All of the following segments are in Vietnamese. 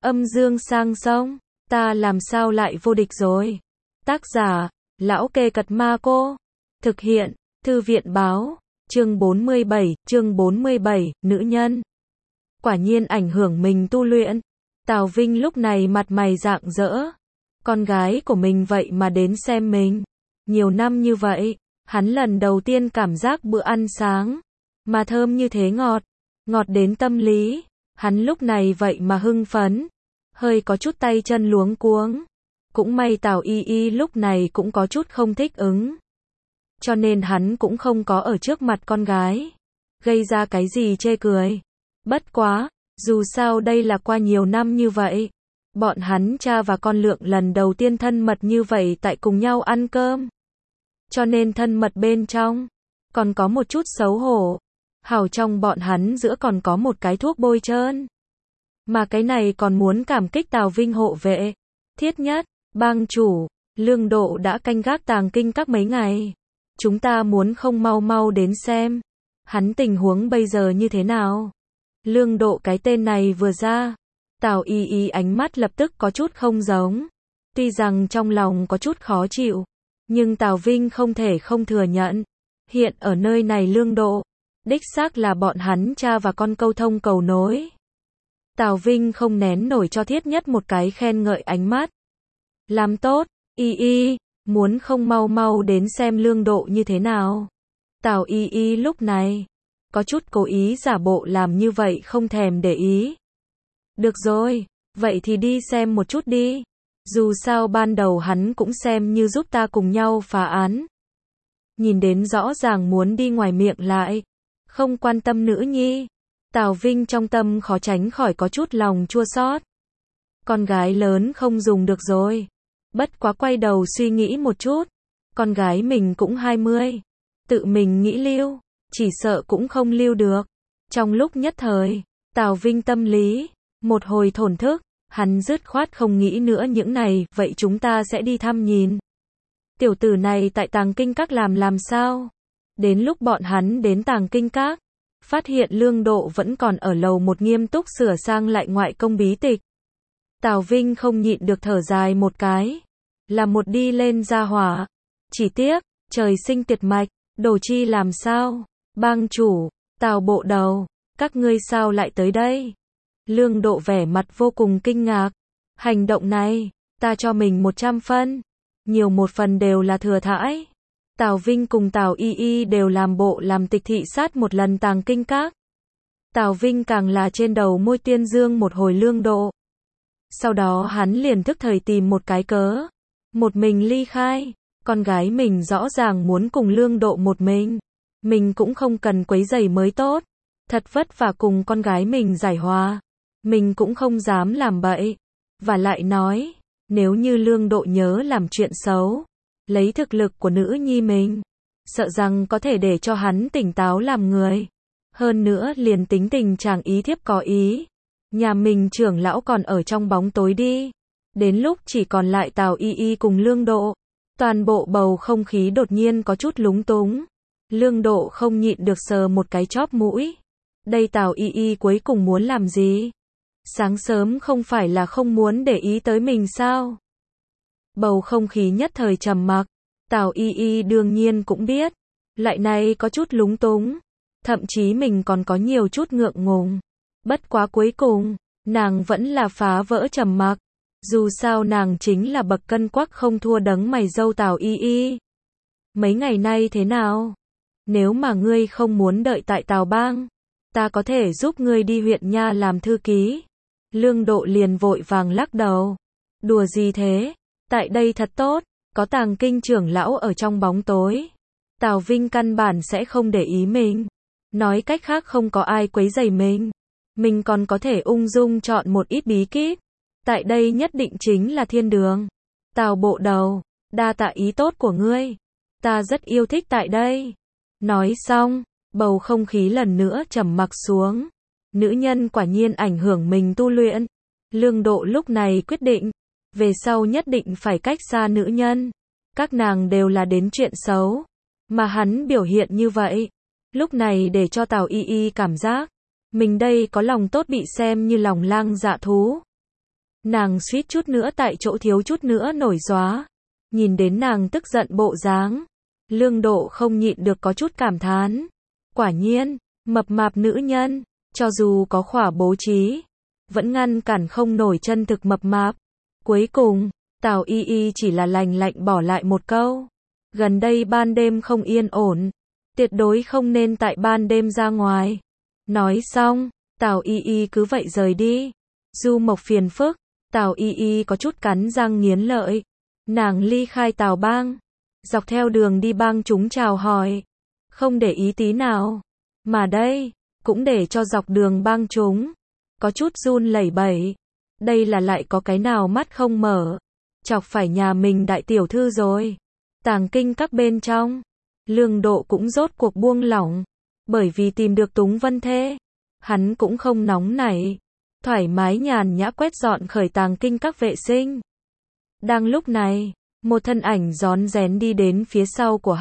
Âm dương sang sông, ta làm sao lại vô địch rồi. Tác giả, Lão Kê Cật Ma Cô. Thực hiện, Thư viện báo, chương 47, nữ nhân. Quả nhiên ảnh hưởng mình tu luyện. Tào Vinh lúc này mặt mày rạng rỡ. Con gái của mình vậy mà đến xem mình. Nhiều năm như vậy, hắn lần đầu tiên cảm giác bữa ăn sáng mà thơm như thế ngọt, ngọt đến tâm lý. Hắn lúc này vậy mà hưng phấn, hơi có chút tay chân luống cuống. Cũng may Tào Y Y lúc này cũng có chút không thích ứng, cho nên hắn cũng không có ở trước mặt con gái gây ra cái gì chê cười. Bất quá, dù sao đây là qua nhiều năm như vậy, bọn hắn cha và con Lượng lần đầu tiên thân mật như vậy tại cùng nhau ăn cơm, cho nên thân mật bên trong còn có một chút xấu hổ. Hảo trong bọn hắn giữa còn có một cái thuốc bôi trơn, mà cái này còn muốn cảm kích Tào Vinh hộ vệ. Thiết Nhất, bang chủ, Lương Độ đã canh gác Tàng Kinh Các mấy ngày, chúng ta muốn không mau mau đến xem hắn tình huống bây giờ như thế nào. Lương Độ cái tên này vừa ra, Tào Y Y ánh mắt lập tức có chút không giống. Tuy rằng trong lòng có chút khó chịu, nhưng Tào Vinh không thể không thừa nhận, hiện ở nơi này Lương Độ đích xác là bọn hắn cha và con câu thông cầu nối. Tào Vinh không nén nổi cho Thiết Nhất một cái khen ngợi ánh mắt. Làm tốt, Y Y, muốn không mau mau đến xem Lương Độ như thế nào. Tào Y Y lúc này có chút cố ý giả bộ làm như vậy không thèm để ý. Được rồi, vậy thì đi xem một chút đi. Dù sao ban đầu hắn cũng xem như giúp ta cùng nhau phá án. Nhìn đến rõ ràng muốn đi ngoài miệng lại không quan tâm nữ nhi. Tào Vinh trong tâm khó tránh khỏi có chút lòng chua xót. Con gái lớn không dùng được rồi. Bất quá quay đầu suy nghĩ một chút, con gái mình cũng 20, tự mình nghĩ lưu, chỉ sợ cũng không lưu được. Trong lúc nhất thời, Tào Vinh tâm lý một hồi thổn thức, hắn dứt khoát không nghĩ nữa những này. Vậy chúng ta sẽ đi thăm nhìn tiểu tử này tại Tàng Kinh Các làm sao. Đến lúc bọn hắn đến Tàng Kinh Các, phát hiện Lương Độ vẫn còn ở lầu một nghiêm túc sửa sang lại ngoại công bí tịch. Tào Vinh không nhịn được thở dài một cái, là một đi lên gia hỏa. Chỉ tiếc, trời sinh tiệt mạch, Đồ Chi làm sao? Bang chủ, Tào bộ đầu, các ngươi sao lại tới đây? Lương Độ vẻ mặt vô cùng kinh ngạc. Hành động này, ta cho mình 100 phân, nhiều một phần đều là thừa thãi. Tào Vinh cùng Tào Y Y đều làm bộ làm tịch thị sát một lần Tàng Kinh Các. Tào Vinh càng là trên đầu môi tuyên dương một hồi Lương Độ. Sau đó hắn liền thức thời tìm một cái cớ, một mình ly khai. Con gái mình rõ ràng muốn cùng Lương Độ một mình cũng không cần quấy rầy mới tốt. Thật vất vả cùng con gái mình giải hòa, mình cũng không dám làm bậy. Và lại nói, nếu như Lương Độ nhớ làm chuyện xấu, lấy thực lực của nữ nhi mình, sợ rằng có thể để cho hắn tỉnh táo làm người. Hơn nữa liền tính tình chàng ý thiếp có ý, nhà mình trưởng lão còn ở trong bóng tối đi. Đến lúc chỉ còn lại Tào Y Y cùng Lương Độ, toàn bộ bầu không khí đột nhiên có chút lúng túng. Lương Độ không nhịn được sờ một cái chóp mũi. Đây Tào Y Y cuối cùng muốn làm gì? Sáng sớm không phải là không muốn để ý tới mình sao? Bầu không khí nhất thời trầm mặc. Tào Y Y đương nhiên cũng biết, lại này có chút lúng túng, thậm chí mình còn có nhiều chút ngượng ngùng. Bất quá cuối cùng, nàng vẫn là phá vỡ trầm mặc. Dù sao nàng chính là bậc cân quắc không thua đấng mày râu Tào Y Y. Mấy ngày nay thế nào? Nếu mà ngươi không muốn đợi tại Tào Bang, ta có thể giúp ngươi đi huyện nha làm thư ký. Lương Độ liền vội vàng lắc đầu. Đùa gì thế? Tại đây thật tốt, có Tàng Kinh trưởng lão ở trong bóng tối. Tào Vinh căn bản sẽ không để ý mình. Nói cách khác không có ai quấy rầy mình. Mình còn có thể ung dung chọn một ít bí kíp. Tại đây nhất định chính là thiên đường. Tào bộ đầu, đa tạ ý tốt của ngươi. Ta rất yêu thích tại đây. Nói xong, bầu không khí lần nữa trầm mặc xuống. Nữ nhân quả nhiên ảnh hưởng mình tu luyện. Lương Độ lúc này quyết định, về sau nhất định phải cách xa nữ nhân. Các nàng đều là đến chuyện xấu. Mà hắn biểu hiện như vậy, lúc này để cho Tào Y Y cảm giác, mình đây có lòng tốt bị xem như lòng lang dạ thú. Nàng suýt chút nữa tại chỗ thiếu chút nữa nổi gióa. Nhìn đến nàng tức giận bộ dáng, Lương Độ không nhịn được có chút cảm thán. Quả nhiên, mập mạp nữ nhân, cho dù có khỏa bố trí, vẫn ngăn cản không nổi chân thực mập mạp. Cuối cùng, Tào Y Y chỉ là lạnh lạnh bỏ lại một câu. Gần đây ban đêm không yên ổn, tuyệt đối không nên tại ban đêm ra ngoài. Nói xong, Tào Y Y cứ vậy rời đi. Du Mộc phiền phức, Tào Y Y có chút cắn răng nghiến lợi. Nàng ly khai Tào bang, dọc theo đường đi bang chúng chào hỏi, không để ý tí nào. Mà đây, cũng để cho dọc đường bang chúng có chút run lẩy bẩy. Đây là lại có cái nào mắt không mở, chọc phải nhà mình đại tiểu thư rồi. Tàng kinh các bên trong, Lương Độ cũng rốt cuộc buông lỏng, bởi vì tìm được Túng Vân Thê, hắn cũng không nóng nảy, thoải mái nhàn nhã quét dọn khởi tàng kinh các vệ sinh. Đang lúc này, một thân ảnh rón rén đi đến phía sau của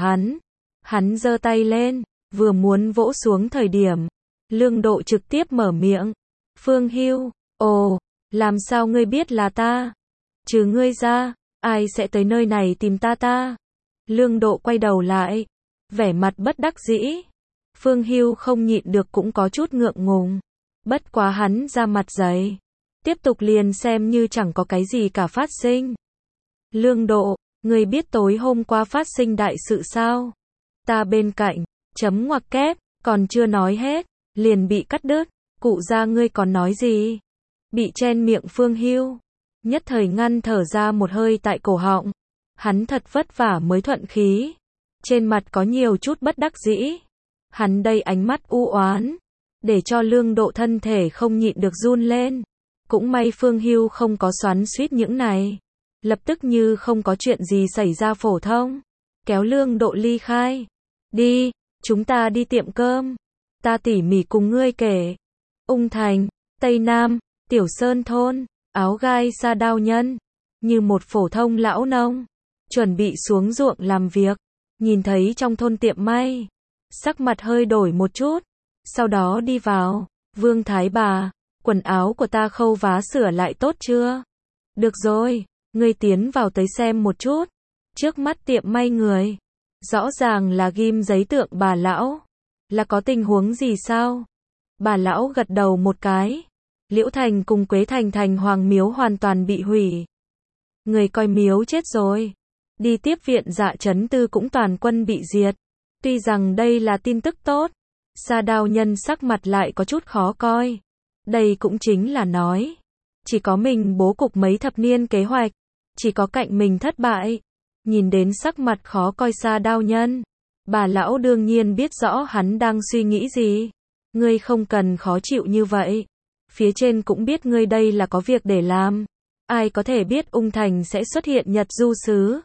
hắn giơ tay lên, vừa muốn vỗ xuống thời điểm, Lương Độ trực tiếp mở miệng. Phương Hưu, ồ, làm sao ngươi biết là ta? Trừ ngươi ra, ai sẽ tới nơi này tìm ta? Lương Độ quay đầu lại, vẻ mặt bất đắc dĩ. Phương Hưu không nhịn được cũng có chút ngượng ngùng. Bất quá hắn ra mặt dày, tiếp tục liền xem như chẳng có cái gì cả phát sinh. Lương Độ, ngươi biết tối hôm qua phát sinh đại sự sao? Ta bên cạnh, chấm ngoặc kép, còn chưa nói hết, liền bị cắt đứt. Cụ gia ngươi còn nói gì? Bị chen miệng Phương Hưu, nhất thời ngăn thở ra một hơi tại cổ họng. Hắn thật vất vả mới thuận khí, trên mặt có nhiều chút bất đắc dĩ. Hắn đây ánh mắt u oán, để cho Lương Độ thân thể không nhịn được run lên. Cũng may Phương Hưu không có xoắn xuýt những này, lập tức như không có chuyện gì xảy ra phổ thông, kéo Lương Độ ly khai. Đi, chúng ta đi tiệm cơm, ta tỉ mỉ cùng ngươi kể. Ung Thành, Tây Nam, Tiểu Sơn thôn, áo gai sa đao nhân, như một phổ thông lão nông, chuẩn bị xuống ruộng làm việc, nhìn thấy trong thôn tiệm may, sắc mặt hơi đổi một chút, sau đó đi vào. Vương Thái bà, quần áo của ta khâu vá sửa lại tốt chưa? Được rồi, ngươi tiến vào tới xem một chút. Trước mắt tiệm may người, rõ ràng là ghim giấy tượng bà lão. Là có tình huống gì sao? Bà lão gật đầu một cái. Liễu Thành cùng Quế Thành thành hoàng miếu hoàn toàn bị hủy. Người coi miếu chết rồi. Đi tiếp viện Dạ Trấn Tư cũng toàn quân bị diệt. Tuy rằng đây là tin tức tốt, Sa Đao nhân sắc mặt lại có chút khó coi. Đây cũng chính là nói, chỉ có mình bố cục mấy thập niên kế hoạch, chỉ có cạnh mình thất bại. Nhìn đến sắc mặt khó coi Sa Đao nhân, bà lão đương nhiên biết rõ hắn đang suy nghĩ gì. Ngươi không cần khó chịu như vậy. Phía trên cũng biết ngươi đây là có việc để làm. Ai có thể biết Ung Thành sẽ xuất hiện Nhật Du Sứ.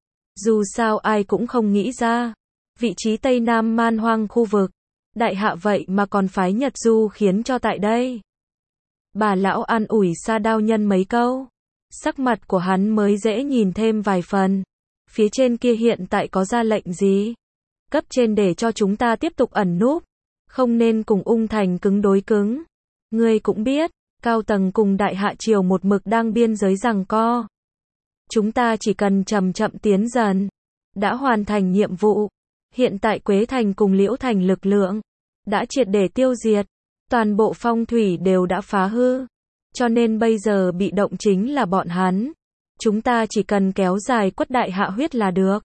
Dù sao ai cũng không nghĩ ra. Vị trí Tây Nam man hoang khu vực, đại hạ vậy mà còn phái Nhật Du khiến cho tại đây. Bà lão an ủi Sa Đao nhân mấy câu. Sắc mặt của hắn mới dễ nhìn thêm vài phần. Phía trên kia hiện tại có ra lệnh gì? Cấp trên để cho chúng ta tiếp tục ẩn núp, không nên cùng Ung Thành cứng đối cứng. Ngươi cũng biết, cao tầng cùng đại hạ triều một mực đang biên giới giằng co. Chúng ta chỉ cần chậm chậm tiến dần, đã hoàn thành nhiệm vụ. Hiện tại Quế Thành cùng Liễu Thành lực lượng đã triệt để tiêu diệt, toàn bộ phong thủy đều đã phá hư, cho nên bây giờ bị động chính là bọn hắn. Chúng ta chỉ cần kéo dài quất đại hạ huyết là được.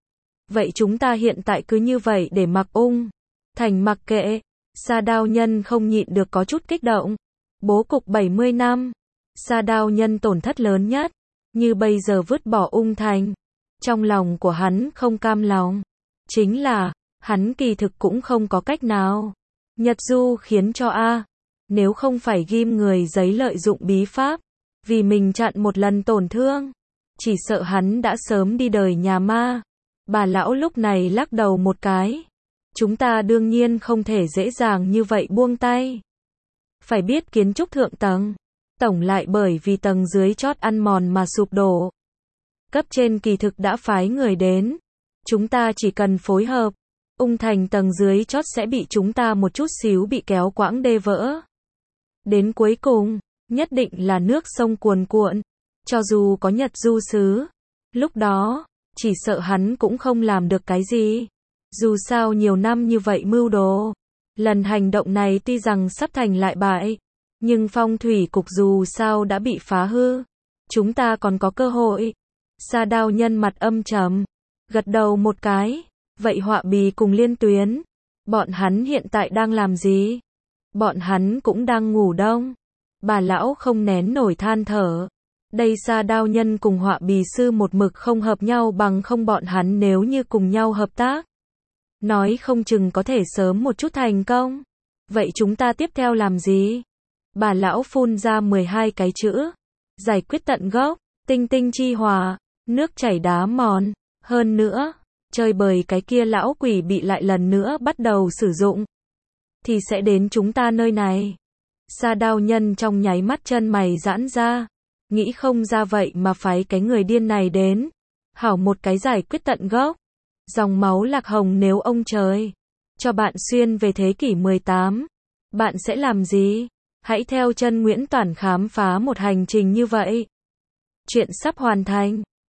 Vậy chúng ta hiện tại cứ như vậy để mặc Ung Thành mặc kệ. Sa Đao nhân không nhịn được có chút kích động. Bố cục 70 năm, Sa Đao nhân tổn thất lớn nhất, như bây giờ vứt bỏ Ung Thành. Trong lòng của hắn không cam lòng, chính là hắn kỳ thực cũng không có cách nào. Nhật Du khiến cho nếu không phải ghim người giấy lợi dụng bí pháp, vì mình chặn một lần tổn thương, chỉ sợ hắn đã sớm đi đời nhà ma. Bà lão lúc này lắc đầu một cái. Chúng ta đương nhiên không thể dễ dàng như vậy buông tay. Phải biết kiến trúc thượng tầng, tổng lại bởi vì tầng dưới chót ăn mòn mà sụp đổ. Cấp trên kỳ thực đã phái người đến. Chúng ta chỉ cần phối hợp, Ung Thành tầng dưới chót sẽ bị chúng ta một chút xíu bị kéo quãng đê vỡ. Đến cuối cùng, nhất định là nước sông cuồn cuộn. Cho dù có Nhật du sứ, lúc đó, chỉ sợ hắn cũng không làm được cái gì. Dù sao nhiều năm như vậy mưu đồ. Lần hành động này tuy rằng sắp thành lại bại, nhưng phong thủy cục dù sao đã bị phá hư. Chúng ta còn có cơ hội. Sa Đao Nhân mặt âm trầm, gật đầu một cái. Vậy Họa Bì cùng Liên Tuyến, bọn hắn hiện tại đang làm gì? Bọn hắn cũng đang ngủ đông. Bà lão không nén nổi than thở. Đây Sa Đao Nhân cùng Họa Bì sư một mực không hợp nhau, bằng không bọn hắn nếu như cùng nhau hợp tác, nói không chừng có thể sớm một chút thành công. Vậy chúng ta tiếp theo làm gì? Bà lão phun ra 12 cái chữ. Giải quyết tận gốc, tinh tinh chi hòa, nước chảy đá mòn. Hơn nữa, chơi bời cái kia lão quỷ bị lại lần nữa bắt đầu sử dụng, thì sẽ đến chúng ta nơi này. Sa Đao Nhân trong nháy mắt chân mày giãn ra. Nghĩ không ra vậy mà phái cái người điên này đến. Hảo một cái giải quyết tận gốc. Dòng máu Lạc Hồng, nếu ông trời cho bạn xuyên về thế kỷ 18, bạn sẽ làm gì? Hãy theo chân Nguyễn Toản khám phá một hành trình như vậy. Chuyện sắp hoàn thành.